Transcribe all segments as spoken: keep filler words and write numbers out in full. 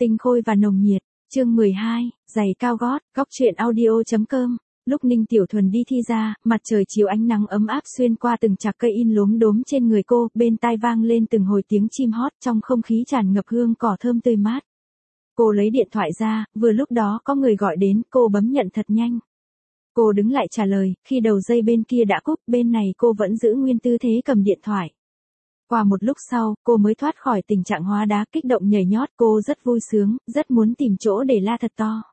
Tinh khôi và nồng nhiệt, chương mười hai, giày cao gót, góc truyện audio.com. Lúc Ninh Tiểu Thuần đi thi ra, mặt trời chiếu ánh nắng ấm áp xuyên qua từng chạc cây in lốm đốm trên người cô, bên tai vang lên từng hồi tiếng chim hót, trong không khí tràn ngập hương cỏ thơm tươi mát. Cô lấy điện thoại ra, vừa lúc đó có người gọi đến, cô bấm nhận thật nhanh. Cô đứng lại trả lời, khi đầu dây bên kia đã cúp, bên này cô vẫn giữ nguyên tư thế cầm điện thoại. Qua một lúc sau, cô mới thoát khỏi tình trạng hóa đá, kích động nhảy nhót, cô rất vui sướng, rất muốn tìm chỗ để la thật to.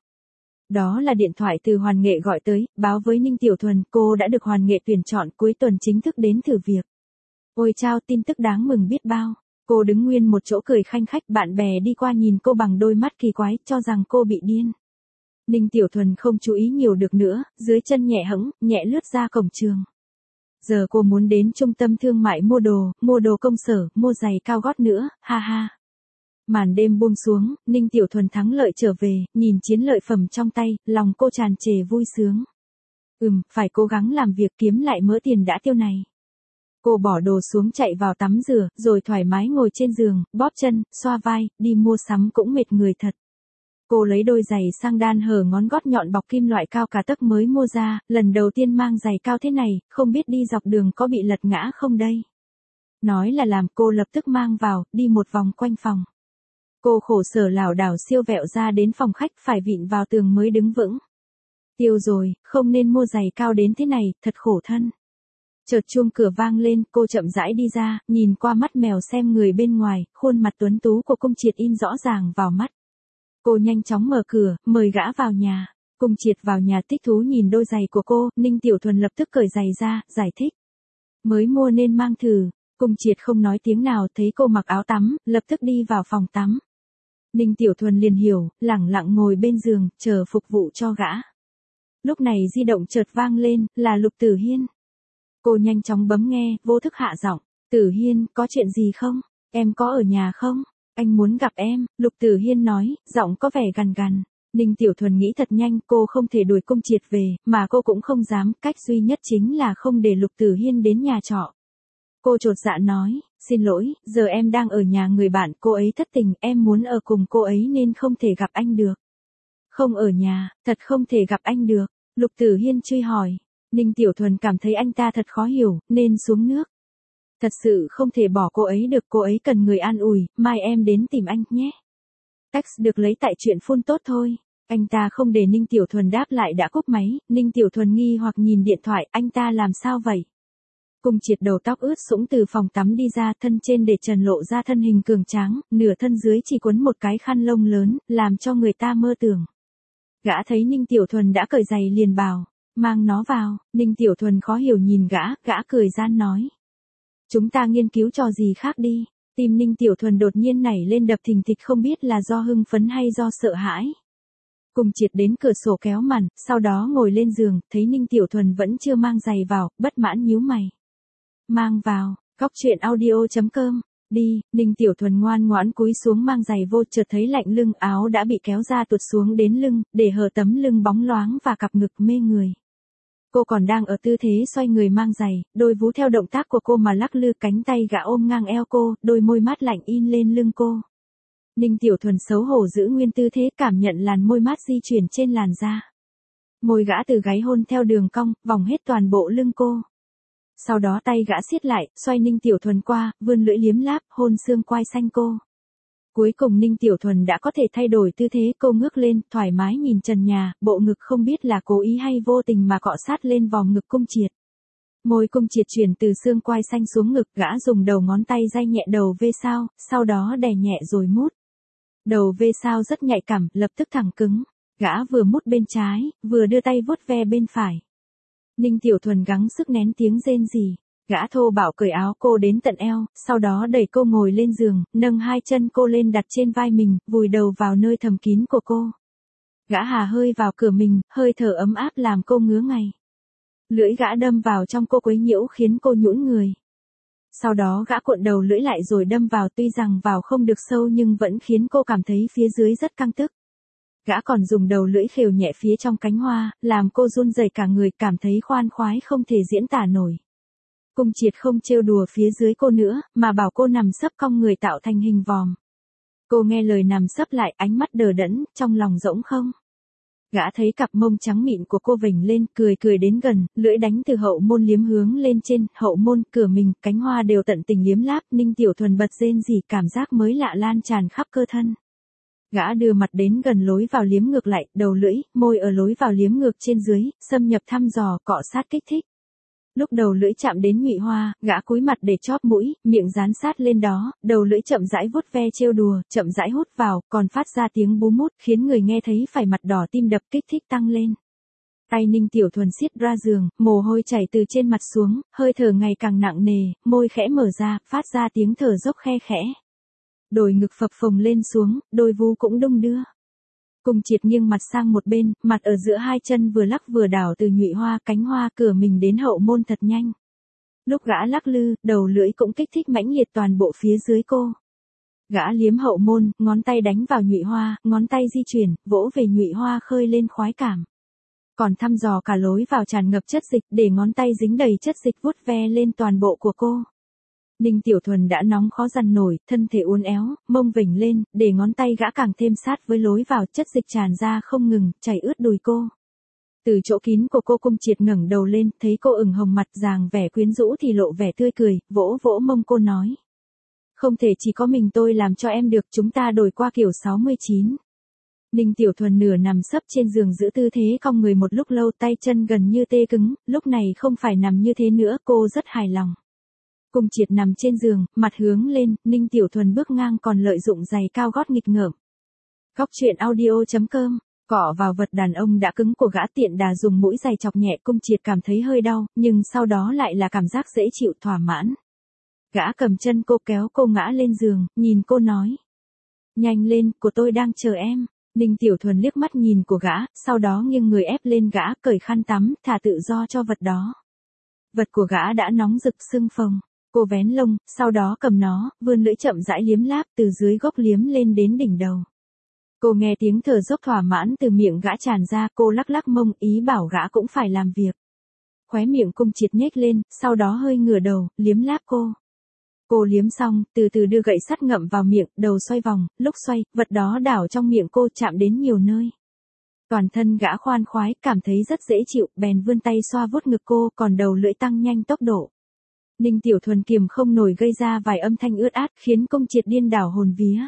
Đó là điện thoại từ Hoàn Nghệ gọi tới, báo với Ninh Tiểu Thuần, cô đã được Hoàn Nghệ tuyển chọn, cuối tuần chính thức đến thử việc. Ôi chao, tin tức đáng mừng biết bao. Cô đứng nguyên một chỗ cười khanh khách, bạn bè đi qua nhìn cô bằng đôi mắt kỳ quái, cho rằng cô bị điên. Ninh Tiểu Thuần không chú ý nhiều được nữa, dưới chân nhẹ hẫng, nhẹ lướt ra cổng trường. Giờ cô muốn đến trung tâm thương mại mua đồ, mua đồ công sở, mua giày cao gót nữa, ha ha. Màn đêm buông xuống, Ninh Tiểu Thuần thắng lợi trở về, nhìn chiến lợi phẩm trong tay, lòng cô tràn trề vui sướng. Ừm, phải cố gắng làm việc kiếm lại mớ tiền đã tiêu này. Cô bỏ đồ xuống chạy vào tắm rửa, rồi thoải mái ngồi trên giường, bóp chân, xoa vai, đi mua sắm cũng mệt người thật. Cô lấy đôi giày sang đan hở ngón gót nhọn bọc kim loại cao cả tấc mới mua ra, lần đầu tiên mang giày cao thế này, không biết đi dọc đường có bị lật ngã không đây. Nói là làm, cô lập tức mang vào, đi một vòng quanh phòng. Cô khổ sở lảo đảo siêu vẹo ra đến phòng khách, phải vịn vào tường mới đứng vững. Tiêu rồi, không nên mua giày cao đến thế này, thật khổ thân. Chợt chuông cửa vang lên, cô chậm rãi đi ra, nhìn qua mắt mèo xem người bên ngoài, khuôn mặt tuấn tú của Cung Triệt in rõ ràng vào mắt. Cô nhanh chóng mở cửa, mời gã vào nhà. Cung Triệt vào nhà thích thú nhìn đôi giày của cô, Ninh Tiểu Thuần lập tức cởi giày ra, giải thích. Mới mua nên mang thử. Cung Triệt không nói tiếng nào, thấy cô mặc áo tắm, lập tức đi vào phòng tắm. Ninh Tiểu Thuần liền hiểu, lẳng lặng ngồi bên giường, chờ phục vụ cho gã. Lúc này di động chợt vang lên, là Lục Tử Hiên. Cô nhanh chóng bấm nghe, vô thức hạ giọng. Tử Hiên, có chuyện gì không? Em có ở nhà không? Anh muốn gặp em, Lục Tử Hiên nói, giọng có vẻ gằn gằn. Ninh Tiểu Thuần nghĩ thật nhanh, cô không thể đuổi Cung Triệt về, mà cô cũng không dám, cách duy nhất chính là không để Lục Tử Hiên đến nhà trọ. Cô chột dạ nói, xin lỗi, giờ em đang ở nhà người bạn, cô ấy thất tình, em muốn ở cùng cô ấy nên không thể gặp anh được. Không ở nhà, thật không thể gặp anh được, Lục Tử Hiên truy hỏi. Ninh Tiểu Thuần cảm thấy anh ta thật khó hiểu, nên xuống nước. Thật sự không thể bỏ cô ấy được, cô ấy cần người an ủi, mai em đến tìm anh nhé. Text được lấy tại truyện phun tốt thôi. Anh ta không để Ninh Tiểu Thuần đáp lại đã cúp máy, Ninh Tiểu Thuần nghi hoặc nhìn điện thoại, anh ta làm sao vậy? Cung Triệt đầu tóc ướt sũng từ phòng tắm đi ra, thân trên để trần lộ ra thân hình cường tráng, nửa thân dưới chỉ quấn một cái khăn lông lớn, làm cho người ta mơ tưởng. Gã thấy Ninh Tiểu Thuần đã cởi giày liền bảo, mang nó vào. Ninh Tiểu Thuần khó hiểu nhìn gã, gã cười gian nói. Chúng ta nghiên cứu trò gì khác đi. Tim Ninh Tiểu Thuần đột nhiên nảy lên đập thình thịch, không biết là do hưng phấn hay do sợ hãi. Cung Triệt đến cửa sổ kéo màn, sau đó ngồi lên giường, thấy Ninh Tiểu Thuần vẫn chưa mang giày vào, bất mãn nhíu mày. Mang vào, góc truyện audio.com. Đi, Ninh Tiểu Thuần ngoan ngoãn cúi xuống mang giày vô, chợt thấy lạnh lưng, áo đã bị kéo ra tuột xuống đến lưng, để hở tấm lưng bóng loáng và cặp ngực mê người. Cô còn đang ở tư thế xoay người mang giày, đôi vú theo động tác của cô mà lắc lư, cánh tay gã ôm ngang eo cô, đôi môi mát lạnh in lên lưng cô. Ninh Tiểu Thuần xấu hổ giữ nguyên tư thế, cảm nhận làn môi mát di chuyển trên làn da. Môi gã từ gáy hôn theo đường cong, vòng hết toàn bộ lưng cô. Sau đó tay gã siết lại, xoay Ninh Tiểu Thuần qua, vươn lưỡi liếm láp, hôn xương quai xanh cô. Cuối cùng Ninh Tiểu Thuần đã có thể thay đổi tư thế, cô ngước lên, thoải mái nhìn trần nhà, bộ ngực không biết là cố ý hay vô tình mà cọ sát lên vòng ngực Cung Triệt. Môi Cung Triệt chuyển từ xương quai xanh xuống ngực, gã dùng đầu ngón tay day nhẹ đầu vê sao, sau đó đè nhẹ rồi mút. Đầu vê sao rất nhạy cảm, lập tức thẳng cứng. Gã vừa mút bên trái, vừa đưa tay vuốt ve bên phải. Ninh Tiểu Thuần gắng sức nén tiếng rên rỉ. Gã thô bạo cởi áo cô đến tận eo, sau đó đẩy cô ngồi lên giường, nâng hai chân cô lên đặt trên vai mình, vùi đầu vào nơi thầm kín của cô. Gã hà hơi vào cửa mình, hơi thở ấm áp làm cô ngứa ngay. Lưỡi gã đâm vào trong cô quấy nhiễu khiến cô nhũn người. Sau đó gã cuộn đầu lưỡi lại rồi đâm vào, tuy rằng vào không được sâu nhưng vẫn khiến cô cảm thấy phía dưới rất căng tức. Gã còn dùng đầu lưỡi khều nhẹ phía trong cánh hoa, làm cô run rẩy cả người, cảm thấy khoan khoái không thể diễn tả nổi. Cung Triệt không trêu đùa phía dưới cô nữa, mà bảo cô nằm sấp cong người tạo thành hình vòm. Cô nghe lời nằm sấp lại, ánh mắt đờ đẫn, trong lòng rỗng không. Gã thấy cặp mông trắng mịn của cô vểnh lên, cười cười đến gần, lưỡi đánh từ hậu môn liếm hướng lên trên, hậu môn, cửa mình, cánh hoa đều tận tình liếm láp, Ninh Tiểu Thuần bật rên rỉ, cảm giác mới lạ lan tràn khắp cơ thân. Gã đưa mặt đến gần lối vào liếm ngược lại, đầu lưỡi, môi ở lối vào liếm ngược trên dưới, xâm nhập thăm dò, cọ sát kích thích. Lúc đầu lưỡi chạm đến nhụy hoa, gã cúi mặt để chóp mũi, miệng dán sát lên đó, đầu lưỡi chậm rãi vuốt ve trêu đùa, chậm rãi hút vào, còn phát ra tiếng bú mút, khiến người nghe thấy phải mặt đỏ tim đập kích thích tăng lên. Tay Ninh Tiểu Thuần siết ra giường, mồ hôi chảy từ trên mặt xuống, hơi thở ngày càng nặng nề, môi khẽ mở ra, phát ra tiếng thở dốc khe khẽ. Đồi ngực phập phồng lên xuống, đôi vú cũng đung đưa. Cung Triệt nghiêng mặt sang một bên, mặt ở giữa hai chân vừa lắc vừa đảo từ nhụy hoa, cánh hoa, cửa mình đến hậu môn thật nhanh. Lúc gã lắc lư, đầu lưỡi cũng kích thích mãnh liệt toàn bộ phía dưới cô. Gã liếm hậu môn, ngón tay đánh vào nhụy hoa, ngón tay di chuyển, vỗ về nhụy hoa khơi lên khoái cảm. Còn thăm dò cả lối vào tràn ngập chất dịch, để ngón tay dính đầy chất dịch vuốt ve lên toàn bộ của cô. Ninh Tiểu Thuần đã nóng khó dằn nổi, thân thể uốn éo, mông vểnh lên, để ngón tay gã càng thêm sát với lối vào, chất dịch tràn ra không ngừng, chảy ướt đùi cô. Từ chỗ kín của cô, Cung Triệt ngẩng đầu lên, thấy cô ửng hồng mặt, dàng vẻ quyến rũ thì lộ vẻ tươi cười, vỗ vỗ mông cô nói. Không thể chỉ có mình tôi làm cho em được, chúng ta đổi qua kiểu sáu mươi chín. Ninh Tiểu Thuần nửa nằm sấp trên giường giữ tư thế cong người một lúc lâu, tay chân gần như tê cứng, lúc này không phải nằm như thế nữa, cô rất hài lòng. Cung Triệt nằm trên giường, mặt hướng lên, Ninh Tiểu Thuần bước ngang còn lợi dụng giày cao gót nghịch ngợm. Góc truyện audio chấm com, cọ vào vật đàn ông đã cứng của gã, tiện đà dùng mũi giày chọc nhẹ, Cung Triệt cảm thấy hơi đau, nhưng sau đó lại là cảm giác dễ chịu thỏa mãn. Gã cầm chân cô kéo cô ngã lên giường, nhìn cô nói. Nhanh lên, của tôi đang chờ em. Ninh Tiểu Thuần liếc mắt nhìn của gã, sau đó nghiêng người ép lên gã, cởi khăn tắm, thả tự do cho vật đó. Vật của gã đã nóng rực sưng phồng. Cô vén lông, sau đó cầm nó, vươn lưỡi chậm rãi liếm láp từ dưới gốc liếm lên đến đỉnh đầu. Cô nghe tiếng thở dốc thỏa mãn từ miệng gã tràn ra, cô lắc lắc mông, ý bảo gã cũng phải làm việc. Khóe miệng Cung Triệt nhếch lên, sau đó hơi ngửa đầu, liếm láp cô. Cô liếm xong, từ từ đưa gậy sắt ngậm vào miệng, đầu xoay vòng, lúc xoay, vật đó đảo trong miệng cô, chạm đến nhiều nơi. Toàn thân gã khoan khoái, cảm thấy rất dễ chịu, bèn vươn tay xoa vuốt ngực cô, còn đầu lưỡi tăng nhanh tốc độ. Ninh Tiểu Thuần kiềm không nổi gây ra vài âm thanh ướt át, khiến Cung Triệt điên đảo hồn vía.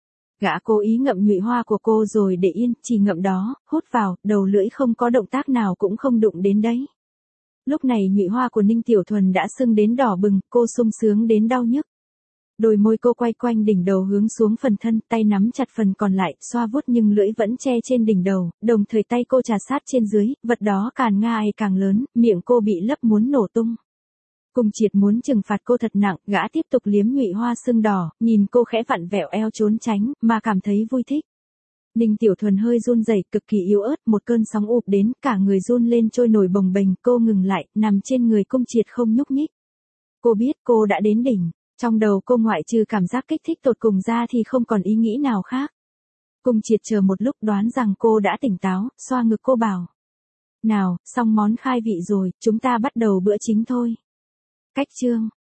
Gã cố ý ngậm nhụy hoa của cô rồi để yên, chỉ ngậm đó, hút vào, đầu lưỡi không có động tác nào cũng không đụng đến đấy. Lúc này nhụy hoa của Ninh Tiểu Thuần đã sưng đến đỏ bừng, cô sung sướng đến đau nhức. Đôi môi cô quay quanh đỉnh đầu hướng xuống phần thân, tay nắm chặt phần còn lại, xoa vuốt nhưng lưỡi vẫn che trên đỉnh đầu, đồng thời tay cô trà sát trên dưới, vật đó càng ngày càng lớn, miệng cô bị lấp muốn nổ tung. Cung Triệt muốn trừng phạt cô thật nặng, gã tiếp tục liếm nhụy hoa sưng đỏ, nhìn cô khẽ vặn vẹo eo trốn tránh, mà cảm thấy vui thích. Ninh Tiểu Thuần hơi run rẩy, cực kỳ yếu ớt, một cơn sóng ụp đến, cả người run lên trôi nổi bồng bềnh, cô ngừng lại, nằm trên người Cung Triệt không nhúc nhích. Cô biết cô đã đến đỉnh, trong đầu cô ngoại trừ cảm giác kích thích tột cùng ra thì không còn ý nghĩ nào khác. Cung Triệt chờ một lúc đoán rằng cô đã tỉnh táo, xoa ngực cô bảo. Nào, xong món khai vị rồi, chúng ta bắt đầu bữa chính thôi. Cách chương